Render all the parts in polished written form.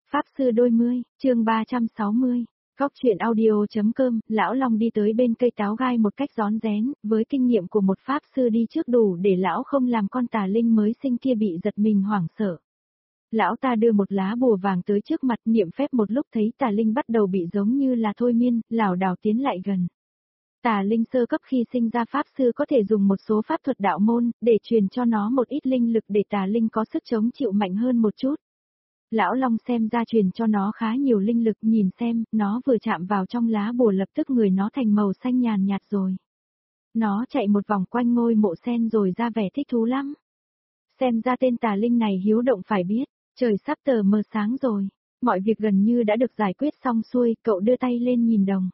Pháp sư đôi mươi, chương 360, Góc truyện audio.com, Lão Long đi tới bên cây táo gai một cách rón rén, với kinh nghiệm của một Pháp sư đi trước đủ để lão không làm con tà linh mới sinh kia bị giật mình hoảng sợ. Lão ta đưa một lá bùa vàng tới trước mặt niệm phép một lúc thấy tà linh bắt đầu bị giống như là thôi miên, lảo đảo tiến lại gần. Tà linh sơ cấp khi sinh ra Pháp sư có thể dùng một số pháp thuật đạo môn, để truyền cho nó một ít linh lực để tà linh có sức chống chịu mạnh hơn một chút. Lão Long xem ra truyền cho nó khá nhiều linh lực, nhìn xem, nó vừa chạm vào trong lá bùa lập tức người nó thành màu xanh nhàn nhạt rồi. Nó chạy một vòng quanh ngôi mộ sen rồi ra vẻ thích thú lắm. Xem ra tên tà linh này hiếu động phải biết, trời sắp tờ mờ sáng rồi, mọi việc gần như đã được giải quyết xong xuôi, cậu đưa tay lên nhìn đồng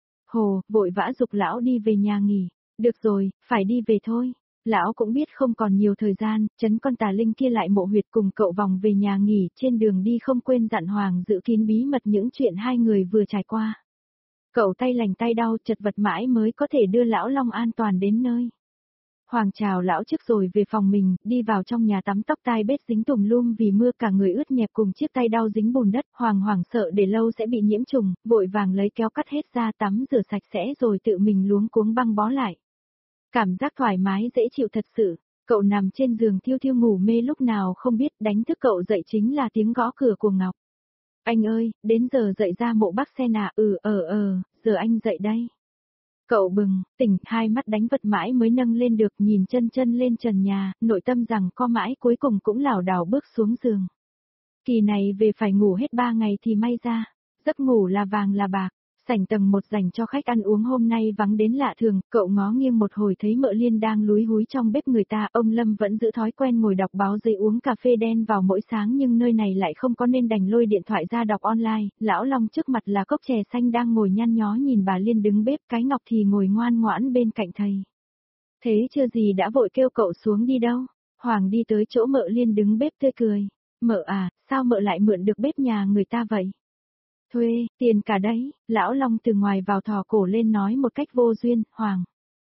hồ, vội vã giục lão đi về nhà nghỉ, được rồi, phải đi về thôi. Lão cũng biết không còn nhiều thời gian, trấn con tà linh kia lại mộ huyệt cùng cậu vòng về nhà nghỉ, trên đường đi không quên dặn Hoàng giữ kín bí mật những chuyện hai người vừa trải qua. Cậu tay lành tay đau chật vật mãi mới có thể đưa lão Long an toàn đến nơi. Hoàng chào lão trước rồi về phòng mình, đi vào trong nhà tắm tóc tai bết dính tùm lum vì mưa cả người ướt nhẹp cùng chiếc tay đau dính bùn đất. Hoàng hoảng sợ để lâu sẽ bị nhiễm trùng, vội vàng lấy kéo cắt hết ra tắm rửa sạch sẽ rồi tự mình luống cuống băng bó lại. Cảm giác thoải mái dễ chịu thật sự, cậu nằm trên giường thiêu thiêu ngủ mê lúc nào không biết, đánh thức cậu dậy chính là tiếng gõ cửa của Ngọc. Anh ơi, đến giờ dậy ra mộ bác sen à, giờ anh dậy đây. Cậu bừng, tỉnh, hai mắt đánh vật mãi mới nâng lên được, nhìn chân lên trần nhà, nội tâm rằng co mãi cuối cùng cũng lảo đảo bước xuống giường. Kỳ này về phải ngủ hết 3 ngày thì may ra, giấc ngủ là vàng là bạc. Sảnh tầng 1 dành cho khách ăn uống hôm nay vắng đến lạ thường, cậu ngó nghiêng một hồi thấy Mợ Liên đang lúi húi trong bếp người ta, ông Lâm vẫn giữ thói quen ngồi đọc báo giấy uống cà phê đen vào mỗi sáng nhưng nơi này lại không có nên đành lôi điện thoại ra đọc online. Lão Long trước mặt là cốc chè xanh đang ngồi nhăn nhó nhìn bà Liên đứng bếp, cái Ngọc thì ngồi ngoan ngoãn bên cạnh thầy. Thế chưa gì đã vội kêu cậu xuống đi đâu. Hoàng đi tới chỗ Mợ Liên đứng bếp tươi cười. Mợ à, sao mợ lại mượn được bếp nhà người ta vậy? Thuê, tiền cả đấy, lão Long từ ngoài vào thò cổ lên nói một cách vô duyên. Hoàng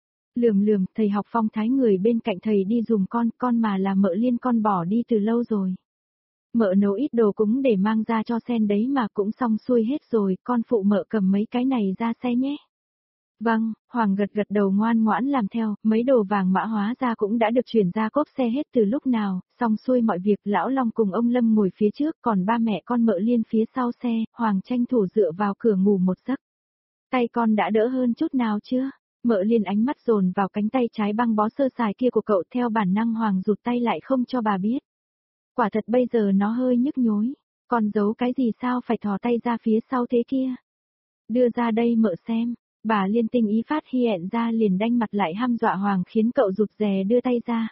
lườm, thầy học phong thái người bên cạnh thầy đi dùm con mà là Mợ Liên con bỏ đi từ lâu rồi. Mợ nấu ít đồ cúng để mang ra cho sen đấy mà cũng xong xuôi hết rồi, con phụ mợ cầm mấy cái này ra xe nhé. Vâng, Hoàng gật đầu ngoan ngoãn làm theo, mấy đồ vàng mã hóa ra cũng đã được chuyển ra cốp xe hết từ lúc nào, xong xuôi mọi việc. Lão Long cùng ông Lâm ngồi phía trước, còn ba mẹ con Mợ Liên phía sau xe. Hoàng tranh thủ dựa vào cửa ngủ một giấc. Tay con đã đỡ hơn chút nào chưa? Mợ Liên ánh mắt dồn vào cánh tay trái băng bó sơ sài kia của cậu, theo bản năng Hoàng rụt tay lại không cho bà biết. Quả thật bây giờ nó hơi nhức nhối, con giấu cái gì sao phải thò tay ra phía sau thế kia? Đưa ra đây mợ xem. Bà Liên tinh ý phát hiện ra liền đanh mặt lại hăm dọa Hoàng khiến cậu rụt rè đưa tay ra.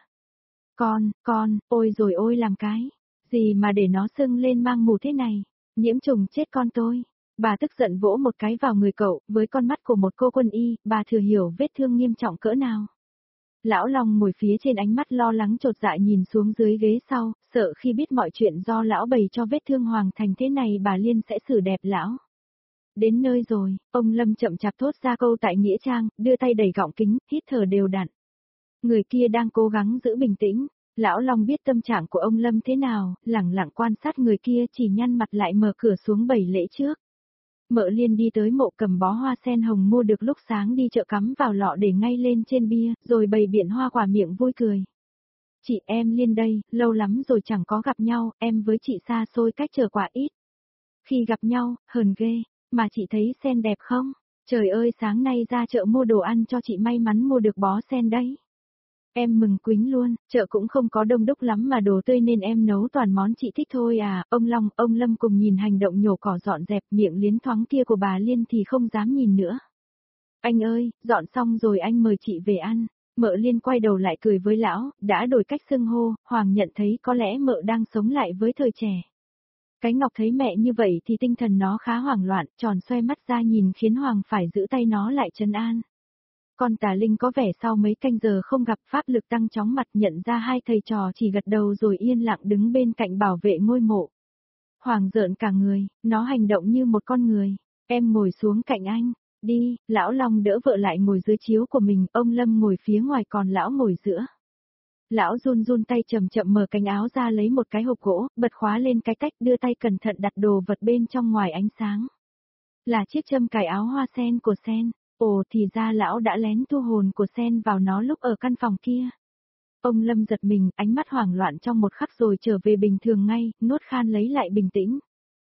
Con, ôi rồi ôi làm cái. Gì mà để nó sưng lên mang mù thế này. Nhiễm trùng chết con tôi. Bà tức giận vỗ một cái vào người cậu, với con mắt của một cô quân y, bà thừa hiểu vết thương nghiêm trọng cỡ nào. Lão Long ngồi phía trên ánh mắt lo lắng chột dạ nhìn xuống dưới ghế sau, sợ khi biết mọi chuyện do lão bày cho vết thương Hoàng thành thế này bà Liên sẽ xử đẹp lão. Đến nơi rồi, ông Lâm chậm chạp thốt ra câu tại nghĩa trang, đưa tay đẩy gọng kính, hít thở đều đặn. Người kia đang cố gắng giữ bình tĩnh, lão Long biết tâm trạng của ông Lâm thế nào, lẳng lặng quan sát người kia chỉ nhăn mặt lại mở cửa xuống bày lễ trước. Mợ Liên đi tới mộ cầm bó hoa sen hồng mua được lúc sáng đi chợ cắm vào lọ để ngay lên trên bia, rồi bày biện hoa quả miệng vui cười. Chị em Liên đây, lâu lắm rồi chẳng có gặp nhau, em với chị xa xôi cách chở quả ít. Khi gặp nhau, hờn ghê. Mà chị thấy sen đẹp không? Trời ơi sáng nay ra chợ mua đồ ăn cho chị may mắn mua được bó sen đấy. Em mừng quính luôn, chợ cũng không có đông đúc lắm mà đồ tươi nên em nấu toàn món chị thích thôi à. Ông Long, ông Lâm cùng nhìn hành động nhổ cỏ dọn dẹp miệng liến thoáng kia của bà Liên thì không dám nhìn nữa. Anh ơi, dọn xong rồi anh mời chị về ăn. Mợ Liên quay đầu lại cười với lão, đã đổi cách xưng hô. Hoàng nhận thấy có lẽ mợ đang sống lại với thời trẻ. Cái Ngọc thấy mẹ như vậy thì tinh thần nó khá hoảng loạn, tròn xoe mắt ra nhìn khiến Hoàng phải giữ tay nó lại trấn an. Con tà linh có vẻ sau mấy canh giờ không gặp pháp lực tăng chóng mặt, nhận ra hai thầy trò chỉ gật đầu rồi yên lặng đứng bên cạnh bảo vệ ngôi mộ. Hoàng rợn cả người, nó hành động như một con người. Em ngồi xuống cạnh anh, đi. Lão Long đỡ vợ lại ngồi dưới chiếu của mình, ông Lâm ngồi phía ngoài còn lão ngồi giữa. Lão run run tay chậm chậm mở cánh áo ra lấy một cái hộp gỗ, bật khóa lên cái cách đưa tay cẩn thận đặt đồ vật bên trong ngoài ánh sáng. Là chiếc châm cài áo hoa sen của Sen. Ồ thì ra lão đã lén thu hồn của Sen vào nó lúc ở căn phòng kia. Ông Lâm giật mình, ánh mắt hoảng loạn trong một khắc rồi trở về bình thường ngay, nuốt khan lấy lại bình tĩnh.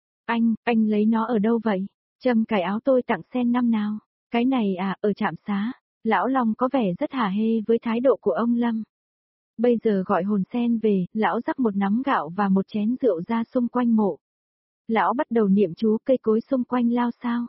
Anh lấy nó ở đâu vậy? Châm cài áo tôi tặng Sen năm nào? Cái này à, ở trạm xá. Lão Long có vẻ rất hả hê với thái độ của ông Lâm. Bây giờ gọi hồn Sen về, lão rắc một nắm gạo và một chén rượu ra xung quanh mộ. Lão bắt đầu niệm chú cây cối xung quanh lao sao.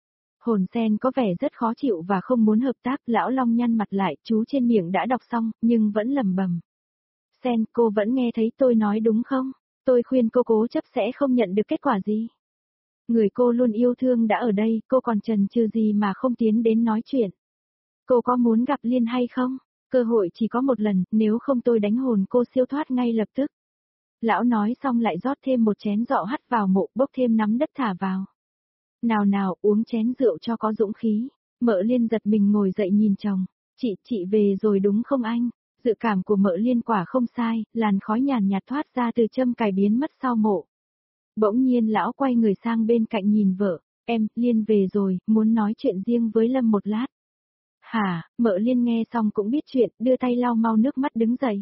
Hồn Sen có vẻ rất khó chịu và không muốn hợp tác, lão Long nhăn mặt lại, chú trên miệng đã đọc xong, nhưng vẫn lẩm bẩm. Sen, cô vẫn nghe thấy tôi nói đúng không? Tôi khuyên cô cố chấp sẽ không nhận được kết quả gì. Người cô luôn yêu thương đã ở đây, cô còn chần chừ gì mà không tiến đến nói chuyện. Cô có muốn gặp Liên hay không? Cơ hội chỉ có một lần, nếu không tôi đánh hồn cô siêu thoát ngay lập tức. Lão nói xong lại rót thêm một chén rượu hắt vào mộ, bốc thêm nắm đất thả vào. Nào nào, uống chén rượu cho có dũng khí. Mợ Liên giật mình ngồi dậy nhìn chồng. Chị về rồi đúng không anh? Dự cảm của Mợ Liên quả không sai, làn khói nhàn nhạt thoát ra từ châm cài biến mất sau mộ. Bỗng nhiên lão quay người sang bên cạnh nhìn vợ. Em, Liên về rồi, muốn nói chuyện riêng với Lâm một lát. Hả, Mợ Liên nghe xong cũng biết chuyện, đưa tay lau mau nước mắt đứng dậy.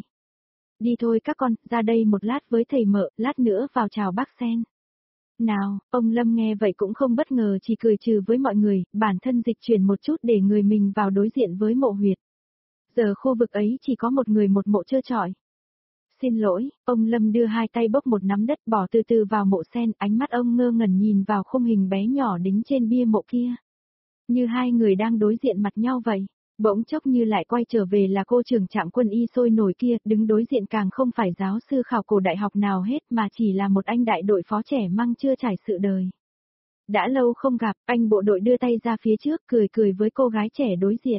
Đi thôi các con, ra đây một lát với thầy Mợ, lát nữa vào chào bác Sen. Nào, ông Lâm nghe vậy cũng không bất ngờ, chỉ cười trừ với mọi người, bản thân dịch chuyển một chút để người mình vào đối diện với mộ huyệt. Giờ khu vực ấy chỉ có một người một mộ trơ trọi. Xin lỗi, ông Lâm đưa hai tay bốc một nắm đất bỏ từ từ vào mộ Sen, ánh mắt ông ngơ ngẩn nhìn vào khung hình bé nhỏ đính trên bia mộ kia. Như hai người đang đối diện mặt nhau vậy. Bỗng chốc như lại quay trở về là cô trưởng trạm quân y sôi nổi kia, đứng đối diện càng không phải giáo sư khảo cổ đại học nào hết mà chỉ là một anh đại đội phó trẻ măng chưa trải sự đời. Đã lâu không gặp, anh bộ đội đưa tay ra phía trước cười cười với cô gái trẻ đối diện.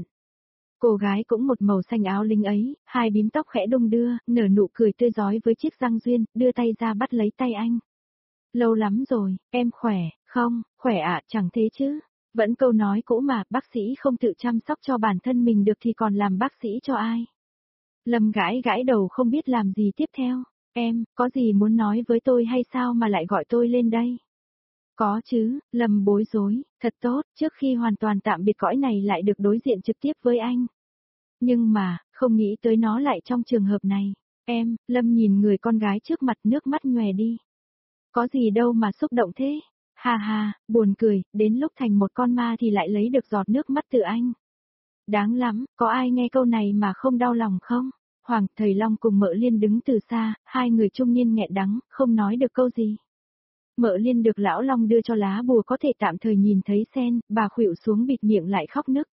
Cô gái cũng một màu xanh áo lính ấy, hai bím tóc khẽ đung đưa, nở nụ cười tươi rói với chiếc răng duyên, đưa tay ra bắt lấy tay anh. Lâu lắm rồi, em khỏe, không, khỏe ạ, chẳng thế chứ. Vẫn câu nói cũ mà, bác sĩ không tự chăm sóc cho bản thân mình được thì còn làm bác sĩ cho ai. Lâm gãi gãi đầu không biết làm gì tiếp theo. Em, có gì muốn nói với tôi hay sao mà lại gọi tôi lên đây? Có chứ, Lâm bối rối, thật tốt, trước khi hoàn toàn tạm biệt cõi này lại được đối diện trực tiếp với anh. Nhưng mà, không nghĩ tới nó lại trong trường hợp này. Em, Lâm nhìn người con gái trước mặt nước mắt nhòe đi. Có gì đâu mà xúc động thế? Ha ha, buồn cười, đến lúc thành một con ma thì lại lấy được giọt nước mắt từ anh. Đáng lắm, có ai nghe câu này mà không đau lòng không? Hoàng, thầy Long cùng Mợ Liên đứng từ xa, hai người trung niên nghẹn đắng, không nói được câu gì. Mợ Liên được lão Long đưa cho lá bùa có thể tạm thời nhìn thấy Sen, bà khuỵu xuống bịt miệng lại khóc nức.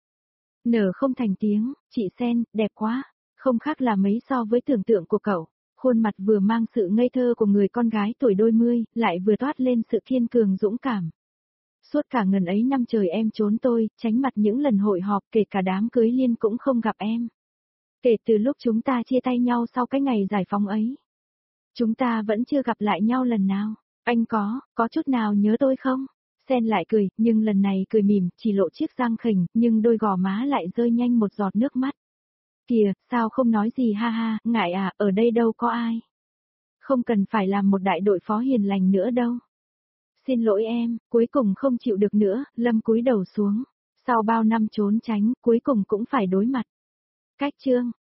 Nở không thành tiếng, chị Sen, đẹp quá, không khác là mấy so với tưởng tượng của cậu. Khuôn mặt vừa mang sự ngây thơ của người con gái tuổi đôi mươi, lại vừa toát lên sự kiên cường dũng cảm. Suốt cả ngần ấy năm trời em trốn tôi, tránh mặt những lần hội họp, kể cả đám cưới Liên cũng không gặp em. Kể từ lúc chúng ta chia tay nhau sau cái ngày giải phóng ấy. Chúng ta vẫn chưa gặp lại nhau lần nào. Anh có chút nào nhớ tôi không? Sen lại cười, nhưng lần này cười mỉm, chỉ lộ chiếc răng khỉnh, nhưng đôi gò má lại rơi nhanh một giọt nước mắt. Kìa, sao không nói gì ha ha, ngại à, ở đây đâu có ai. Không cần phải làm một đại đội phó hiền lành nữa đâu. Xin lỗi em, cuối cùng không chịu được nữa, Lâm cúi đầu xuống. Sau bao năm trốn tránh, cuối cùng cũng phải đối mặt. Cách chương